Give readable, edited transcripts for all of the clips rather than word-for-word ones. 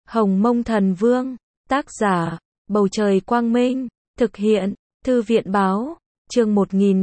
Hồng Mông Thần Vương, tác giả, Bầu Trời Quang Minh, thực hiện, Thư viện Báo, chương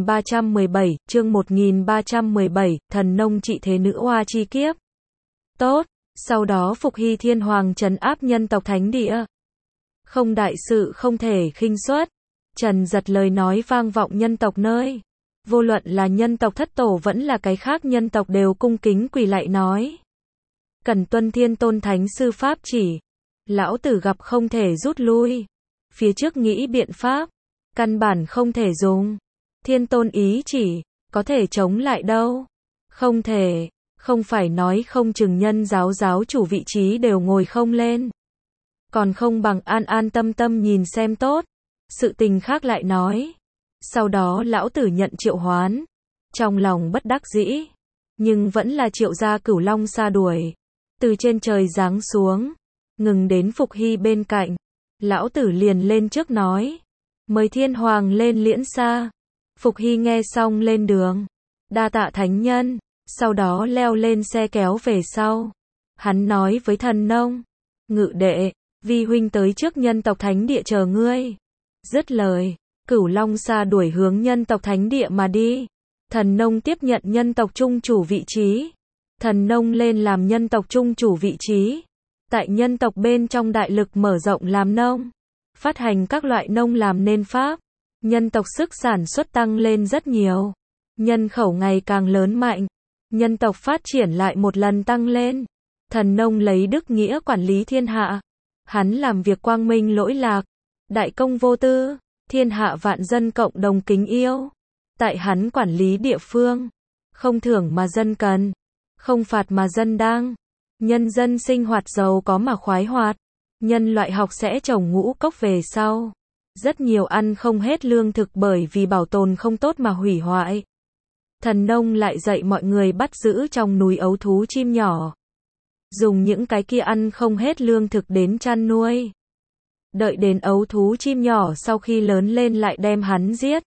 1317, thần nông trị thế nữ oa chi kiếp. Tốt, sau đó Phục Hy Thiên Hoàng trấn áp nhân tộc thánh địa. Không đại sự không thể khinh suất, Trần Giật lời nói vang vọng nhân tộc nơi. Vô luận là nhân tộc thất tổ vẫn là cái khác nhân tộc đều cung kính quỳ lạy nói. Cần tuân Thiên Tôn Thánh Sư Pháp chỉ. Lão tử gặp không thể rút lui. Phía trước nghĩ biện pháp. Căn bản không thể dùng. Thiên Tôn ý chỉ. Có thể chống lại đâu. Không thể. Không phải nói không chừng nhân giáo chủ vị trí đều ngồi không lên. Còn không bằng an an tâm tâm nhìn xem tốt. Sự tình khác lại nói. Sau đó lão tử nhận triệu hoán. Trong lòng bất đắc dĩ. Nhưng vẫn là triệu gia Cửu Long xa đuổi. Từ trên trời giáng xuống. Ngừng đến Phục Hy bên cạnh. Lão tử liền lên trước nói. Mời Thiên Hoàng lên liễn xa. Phục Hy nghe xong lên đường. Đa tạ thánh nhân. Sau đó leo lên xe kéo về sau. Hắn nói với thần nông. Ngự đệ, vi huynh tới trước nhân tộc thánh địa chờ ngươi. Dứt lời. Cửu Long xa đuổi hướng nhân tộc thánh địa mà đi. Thần nông tiếp nhận nhân tộc trung chủ vị trí. Thần nông lên làm nhân tộc trung chủ vị trí. Tại nhân tộc bên trong đại lực mở rộng làm nông. Phát hành các loại nông làm nên pháp. Nhân tộc sức sản xuất tăng lên rất nhiều. Nhân khẩu ngày càng lớn mạnh. Nhân tộc phát triển lại một lần tăng lên. Thần nông lấy đức nghĩa quản lý thiên hạ. Hắn làm việc quang minh lỗi lạc. Đại công vô tư. Thiên hạ vạn dân cộng đồng kính yêu. Tại hắn quản lý địa phương. Không thưởng mà dân cần. Không phạt mà dân đang. Nhân dân sinh hoạt giàu có mà khoái hoạt. Nhân loại học sẽ trồng ngũ cốc về sau. Rất nhiều ăn không hết lương thực bởi vì bảo tồn không tốt mà hủy hoại. Thần nông lại dạy mọi người bắt giữ trong núi ấu thú chim nhỏ. Dùng những cái kia ăn không hết lương thực đến chăn nuôi. Đợi đến ấu thú chim nhỏ sau khi lớn lên lại đem hắn giết.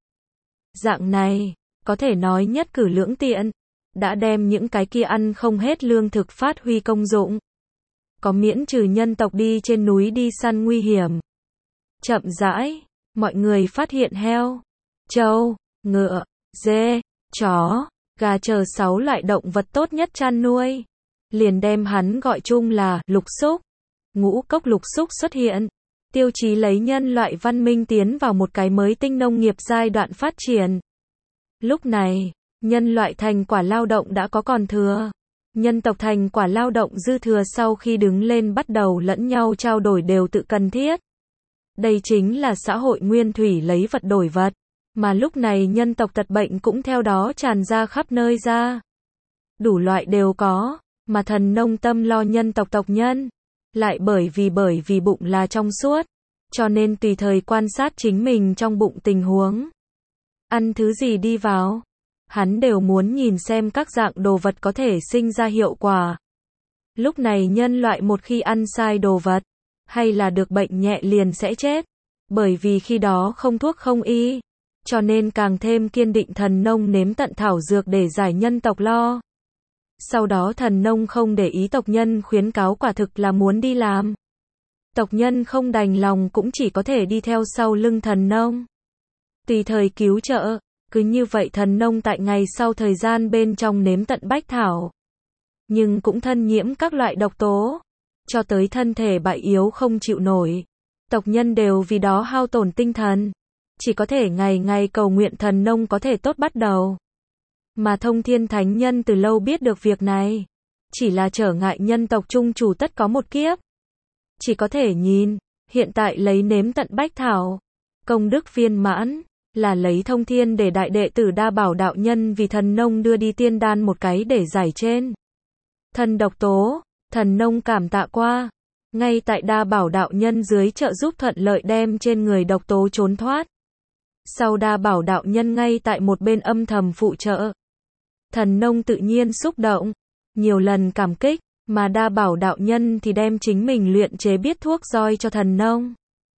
Dạng này, có thể nói nhất cử lưỡng tiện. Đã đem những cái kia ăn không hết lương thực phát huy công dụng. Có miễn trừ nhân tộc đi trên núi đi săn nguy hiểm. Chậm rãi, mọi người phát hiện heo, trâu, ngựa, dê, chó, gà chờ 6 loại động vật tốt nhất chăn nuôi. Liền đem hắn gọi chung là lục xúc. Ngũ cốc lục xúc xuất hiện. Tiêu chí lấy nhân loại văn minh tiến vào một cái mới tinh nông nghiệp giai đoạn phát triển. Lúc này, nhân loại thành quả lao động đã có còn thừa. Nhân tộc thành quả lao động dư thừa sau khi đứng lên bắt đầu lẫn nhau trao đổi đều tự cần thiết. Đây chính là xã hội nguyên thủy lấy vật đổi vật. Mà lúc này nhân tộc tật bệnh cũng theo đó tràn ra khắp nơi ra. Đủ loại đều có, mà thần nông tâm lo nhân tộc tộc nhân. Lại bởi vì bụng là trong suốt. Cho nên tùy thời quan sát chính mình trong bụng tình huống. Ăn thứ gì đi vào. Hắn đều muốn nhìn xem các dạng đồ vật có thể sinh ra hiệu quả. Lúc này nhân loại một khi ăn sai đồ vật, hay là được bệnh nhẹ liền sẽ chết. Bởi vì khi đó không thuốc không y. Cho nên càng thêm kiên định thần nông nếm tận thảo dược để giải nhân tộc lo. Sau đó thần nông không để ý tộc nhân khuyến cáo quả thực là muốn đi làm. Tộc nhân không đành lòng cũng chỉ có thể đi theo sau lưng thần nông. Tùy thời cứu trợ. Cứ như vậy thần nông tại ngày sau thời gian bên trong nếm tận bách thảo. Nhưng cũng thân nhiễm các loại độc tố. Cho tới thân thể bại yếu không chịu nổi. Tộc nhân đều vì đó hao tổn tinh thần. Chỉ có thể ngày ngày cầu nguyện thần nông có thể tốt bắt đầu. Mà Thông Thiên Thánh Nhân từ lâu biết được việc này. Chỉ là trở ngại nhân tộc trung chủ tất có một kiếp. Chỉ có thể nhìn. Hiện tại lấy nếm tận bách thảo. Công đức viên mãn. Là lấy thông thiên để đại đệ tử Đa Bảo đạo nhân vì thần nông đưa đi tiên đan một cái để giải trên. Thần độc tố, thần nông cảm tạ qua. Ngay tại Đa Bảo đạo nhân dưới trợ giúp thuận lợi đem trên người độc tố trốn thoát. Sau Đa Bảo đạo nhân ngay tại một bên âm thầm phụ trợ. Thần nông tự nhiên xúc động, nhiều lần cảm kích, mà Đa Bảo đạo nhân thì đem chính mình luyện chế biết thuốc roi cho thần nông.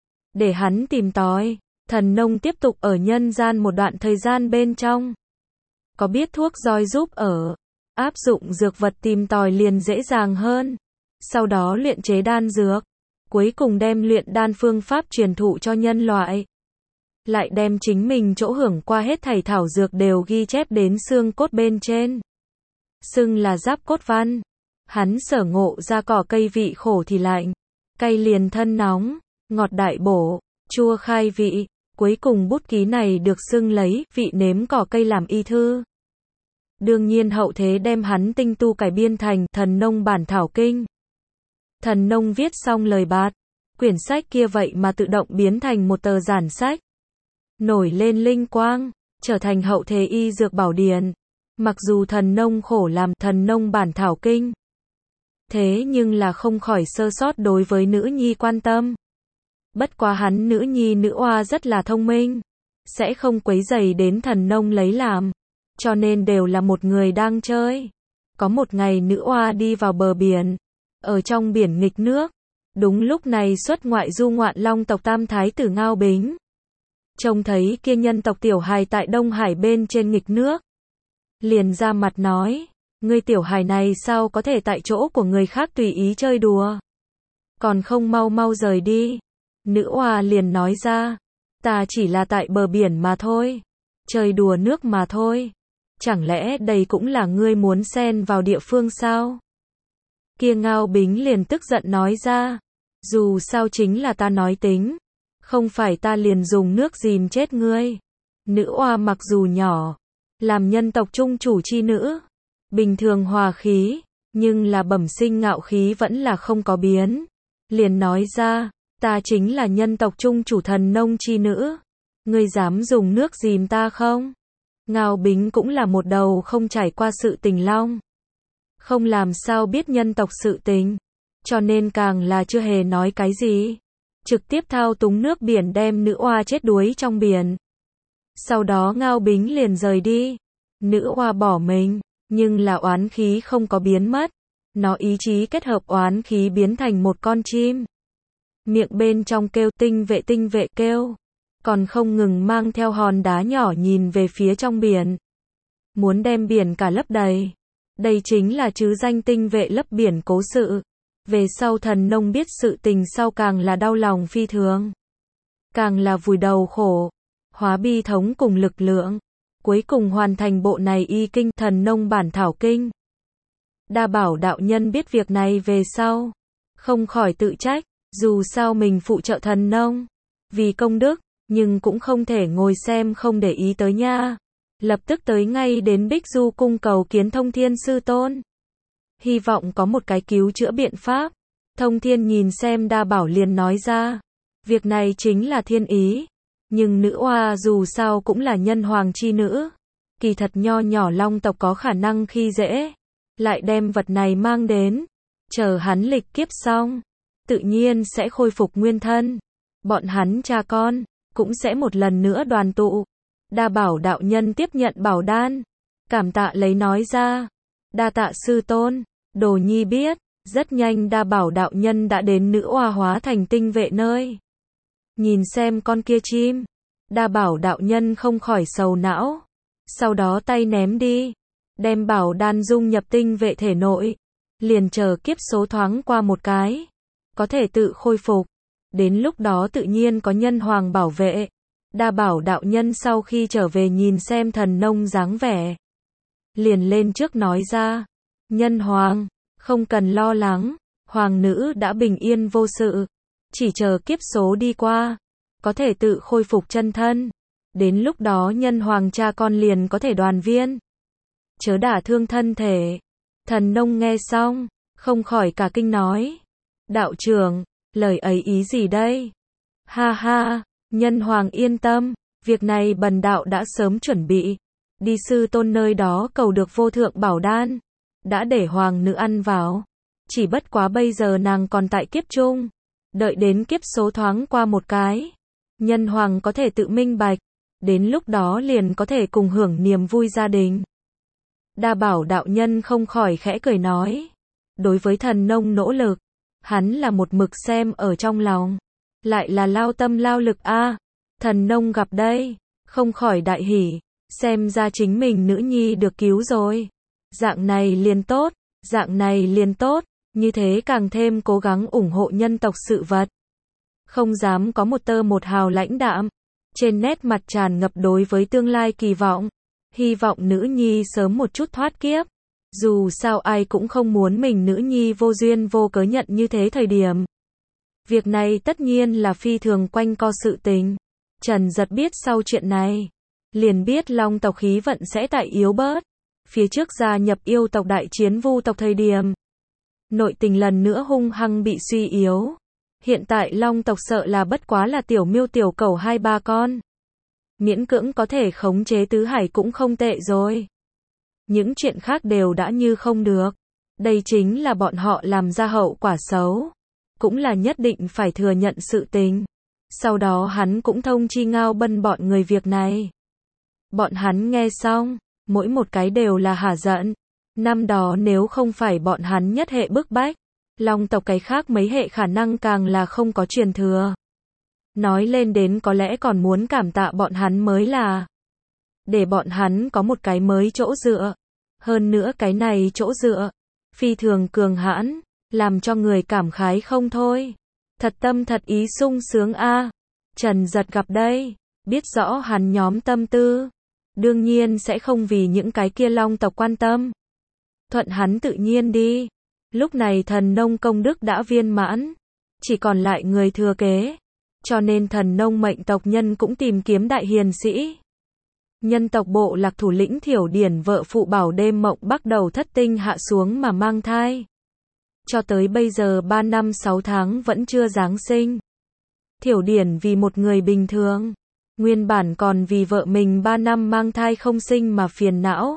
Để hắn tìm tòi. Thần nông tiếp tục ở nhân gian một đoạn thời gian bên trong. Có biết thuốc roi giúp ở. Áp dụng dược vật tìm tòi liền dễ dàng hơn. Sau đó luyện chế đan dược. cuối cùng đem luyện đan phương pháp truyền thụ cho nhân loại. Lại đem chính mình chỗ hưởng qua hết thảy thảo dược đều ghi chép đến xương cốt bên trên. Xưng là giáp cốt văn. Hắn sở ngộ ra cỏ cây vị khổ thì lạnh, cay liền thân nóng, ngọt đại bổ, chua khai vị. Cuối cùng bút ký này được xưng lấy vị nếm cỏ cây làm y thư. Đương nhiên hậu thế đem hắn tinh tu cải biên thành Thần Nông Bản Thảo Kinh. Thần Nông viết xong lời bạt, quyển sách kia vậy mà tự động biến thành một tờ giản sách. Nổi lên linh quang, trở thành hậu thế y dược bảo điển. Mặc dù Thần Nông khổ làm Thần Nông Bản Thảo Kinh, thế nhưng là không khỏi sơ sót đối với nữ nhi quan tâm. Bất quá hắn nữ nhi nữ oa rất là thông minh, sẽ không quấy rầy đến Thần Nông lấy làm, cho nên đều là một người đang chơi. Có một ngày nữ oa đi vào bờ biển, ở trong biển nghịch nước, đúng lúc này xuất ngoại du ngoạn Long tộc Tam Thái tử Ngao Bính. Trông thấy kia nhân tộc tiểu hài tại Đông Hải bên trên nghịch nước, liền ra mặt nói, ngươi tiểu hài này sao có thể tại chỗ của người khác tùy ý chơi đùa, còn không mau mau rời đi. Nữ oa liền nói ra, ta chỉ là tại bờ biển mà thôi, chơi đùa nước mà thôi, chẳng lẽ đây cũng là ngươi muốn xen vào địa phương sao? Kia Ngao Bính liền tức giận nói ra, dù sao chính là ta nói tính, không phải ta liền dùng nước dìm chết ngươi. Nữ oa mặc dù nhỏ, làm nhân tộc trung chủ chi nữ, bình thường hòa khí, nhưng là bẩm sinh ngạo khí vẫn là không có biến. Liền nói ra, ta chính là nhân tộc trung chủ Thần Nông chi nữ, ngươi dám dùng nước dìm ta không? Ngao Bính cũng là một đầu không trải qua sự tình long, không làm sao biết nhân tộc sự tình, cho nên càng là chưa hề nói cái gì, trực tiếp thao túng nước biển đem nữ oa chết đuối trong biển. Sau đó Ngao Bính liền rời đi, nữ oa bỏ mình, nhưng là oán khí không có biến mất, nó ý chí kết hợp oán khí biến thành một con chim. Miệng bên trong kêu tinh vệ kêu, còn không ngừng mang theo hòn đá nhỏ nhìn về phía trong biển, muốn đem biển cả lấp đầy. Đây chính là chứ danh tinh vệ lấp biển cố sự. Về sau Thần Nông biết sự tình sau càng là đau lòng phi thường, càng là vùi đầu khổ, hóa bi thống cùng lực lượng, cuối cùng hoàn thành bộ này y kinh Thần Nông Bản Thảo Kinh. Đa Bảo đạo nhân biết việc này về sau, không khỏi tự trách, dù sao mình phụ trợ Thần Nông, vì công đức, nhưng cũng không thể ngồi xem không để ý tới nha. Lập tức tới ngay đến Bích Du cung cầu kiến Thông Thiên Sư Tôn, hy vọng có một cái cứu chữa biện pháp. Thông Thiên nhìn xem Đa Bảo liền nói ra, việc này chính là thiên ý, nhưng nữ oa dù sao cũng là nhân hoàng chi nữ, kỳ thật nho nhỏ Long tộc có khả năng khi dễ, lại đem vật này mang đến, chờ hắn lịch kiếp xong, tự nhiên sẽ khôi phục nguyên thân, bọn hắn cha con cũng sẽ một lần nữa đoàn tụ. Đa Bảo đạo nhân tiếp nhận bảo đan, cảm tạ lấy nói ra, đa tạ sư tôn, đồ nhi biết. Rất nhanh Đa Bảo đạo nhân đã đến nữ oa hóa thành tinh vệ nơi. Nhìn xem con kia chim, Đa Bảo đạo nhân không khỏi sầu não, sau đó tay ném đi, đem bảo đan dung nhập tinh vệ thể nội, liền chờ kiếp số thoáng qua một cái, có thể tự khôi phục, đến lúc đó tự nhiên có nhân hoàng bảo vệ. Đa Bảo đạo nhân sau khi trở về nhìn xem Thần Nông dáng vẻ, liền lên trước nói ra, nhân hoàng, không cần lo lắng, hoàng nữ đã bình yên vô sự, chỉ chờ kiếp số đi qua, có thể tự khôi phục chân thân, đến lúc đó nhân hoàng cha con liền có thể đoàn viên, chớ đả thương thân thể. Thần Nông nghe xong, không khỏi cả kinh nói, đạo trưởng, lời ấy ý gì đây? Ha ha, nhân hoàng yên tâm, việc này bần đạo đã sớm chuẩn bị, đi sư tôn nơi đó cầu được vô thượng bảo đan, đã để hoàng nữ ăn vào, chỉ bất quá bây giờ nàng còn tại kiếp chung, đợi đến kiếp số thoáng qua một cái, nhân hoàng có thể tự minh bạch, đến lúc đó liền có thể cùng hưởng niềm vui gia đình. Đa Bảo đạo nhân không khỏi khẽ cười nói, đối với Thần Nông nỗ lực, hắn là một mực xem ở trong lòng, lại là lao tâm lao lực a. Thần Nông gặp đây, không khỏi đại hỉ, xem ra chính mình nữ nhi được cứu rồi. Dạng này liền tốt, dạng này liền tốt. Như thế càng thêm cố gắng ủng hộ nhân tộc sự vật. Không dám có một tơ một hào lãnh đạm. Trên nét mặt tràn ngập đối với tương lai kỳ vọng. Hy vọng nữ nhi sớm một chút thoát kiếp. Dù sao ai cũng không muốn mình nữ nhi vô duyên vô cớ nhận như thế thời điểm. Việc này tất nhiên là phi thường quanh co sự tình. Trần Giật biết sau chuyện này, liền biết Long tộc khí vận sẽ tại yếu bớt. Phía trước gia nhập yêu tộc đại chiến Vu tộc thời điểm, nội tình lần nữa hung hăng bị suy yếu. Hiện tại Long tộc sợ là bất quá là tiểu miêu tiểu cẩu 2-3 con. Miễn cưỡng có thể khống chế tứ hải cũng không tệ rồi. Những chuyện khác đều đã như không được. Đây chính là bọn họ làm ra hậu quả xấu. Cũng là nhất định phải thừa nhận sự tình. Sau đó hắn cũng thông chi Ngao Bân bọn người việc này. Bọn hắn nghe xong, mỗi một cái đều là hả giận. Năm đó nếu không phải bọn hắn nhất hệ bức bách, Long tộc cái khác mấy hệ khả năng càng là không có truyền thừa. Nói lên đến có lẽ còn muốn cảm tạ bọn hắn mới là. Để bọn hắn có một cái mới chỗ dựa. Hơn nữa cái này chỗ dựa, phi thường cường hãn, làm cho người cảm khái không thôi. Thật tâm thật ý sung sướng a. Trần Giật gặp đây, biết rõ hắn nhóm tâm tư. Đương nhiên sẽ không vì những cái kia Long tộc quan tâm. Thuận hắn tự nhiên đi. Lúc này thần nông công đức đã viên mãn. Chỉ còn lại người thừa kế. Cho nên thần nông mệnh tộc nhân cũng tìm kiếm đại hiền sĩ. Nhân tộc bộ lạc thủ lĩnh Thiểu Điển vợ phụ Bảo đêm mộng bắt đầu thất tinh hạ xuống mà mang thai. Cho tới bây giờ 3 năm 6 tháng vẫn chưa giáng sinh. Thiểu Điển vì một người bình thường. Nguyên bản còn vì vợ mình 3 năm mang thai không sinh mà phiền não.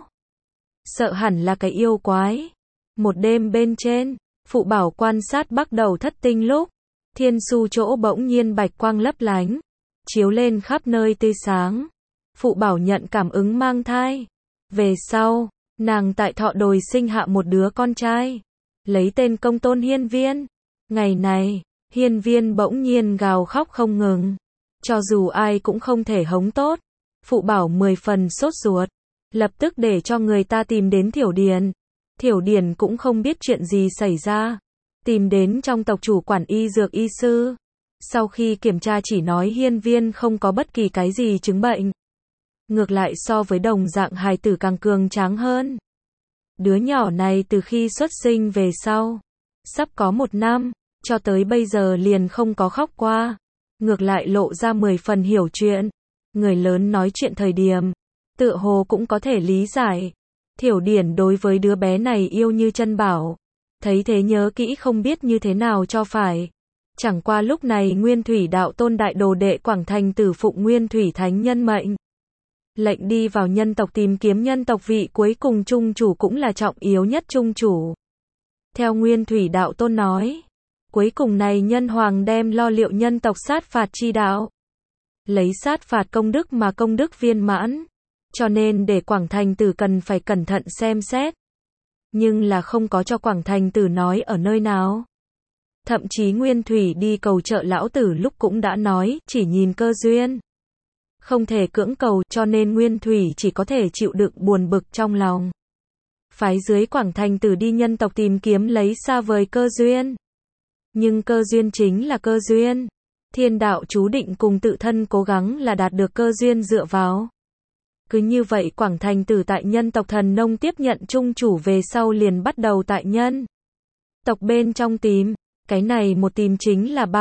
Sợ hẳn là cái yêu quái. Một đêm bên trên, phụ Bảo quan sát bắt đầu thất tinh lúc. Thiên su chỗ bỗng nhiên bạch quang lấp lánh. Chiếu lên khắp nơi tươi sáng. Phụ Bảo nhận cảm ứng mang thai. Về sau, nàng tại thọ đồi sinh hạ một đứa con trai. Lấy tên công tôn Hiên Viên. Ngày này, Hiên Viên bỗng nhiên gào khóc không ngừng. Cho dù ai cũng không thể hống tốt. Phụ Bảo 10 phần sốt ruột. Lập tức để cho người ta tìm đến Thiểu Điển. Thiểu Điển cũng không biết chuyện gì xảy ra. Tìm đến trong tộc chủ quản y dược y sư. Sau khi kiểm tra chỉ nói Hiên Viên không có bất kỳ cái gì chứng bệnh. Ngược lại so với đồng dạng hài tử càng cường tráng hơn. Đứa nhỏ này từ khi xuất sinh về sau, sắp có 1 năm, cho tới bây giờ liền không có khóc qua. Ngược lại lộ ra 10 phần hiểu chuyện. Người lớn nói chuyện thời điểm, tựa hồ cũng có thể lý giải. Thiểu Điển đối với đứa bé này yêu như chân bảo. Thấy thế nhớ kỹ không biết như thế nào cho phải. Chẳng qua lúc này Nguyên Thủy Đạo Tôn đại đồ đệ Quảng Thành Tử phụng Nguyên Thủy Thánh Nhân mệnh. Lệnh đi vào nhân tộc tìm kiếm nhân tộc vị cuối cùng trung chủ cũng là trọng yếu nhất trung chủ. Theo Nguyên Thủy Đạo Tôn nói, cuối cùng này nhân hoàng đem lo liệu nhân tộc sát phạt chi đạo. Lấy sát phạt công đức mà công đức viên mãn. Cho nên để Quảng Thành Tử cần phải cẩn thận xem xét. Nhưng là không có cho Quảng Thành Tử nói ở nơi nào. Thậm chí Nguyên Thủy đi cầu trợ lão tử lúc cũng đã nói, chỉ nhìn cơ duyên. Không thể cưỡng cầu, cho nên Nguyên Thủy chỉ có thể chịu đựng buồn bực trong lòng. Phái dưới Quảng Thành Tử đi nhân tộc tìm kiếm lấy xa vời cơ duyên. Nhưng cơ duyên chính là cơ duyên. Thiên đạo chú định cùng tự thân cố gắng là đạt được cơ duyên dựa vào. Cứ như vậy Quảng Thành Tử tại nhân tộc thần nông tiếp nhận trung chủ về sau liền bắt đầu tại nhân tộc bên trong tìm. Cái này một tìm chính là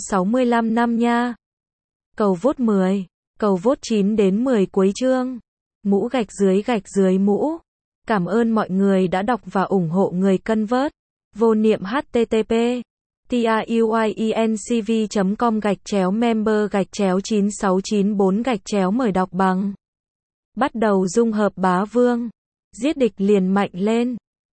365 năm nha. Cầu vote 10. Cầu vote 9 đến 10 cuối chương. Mũ gạch dưới mũ. Cảm ơn mọi người đã đọc và ủng hộ người cân vớt. Vô niệm http truyenc.com/member/9694- mời đọc bằng. Bắt đầu dung hợp bá vương. Giết địch liền mạnh lên.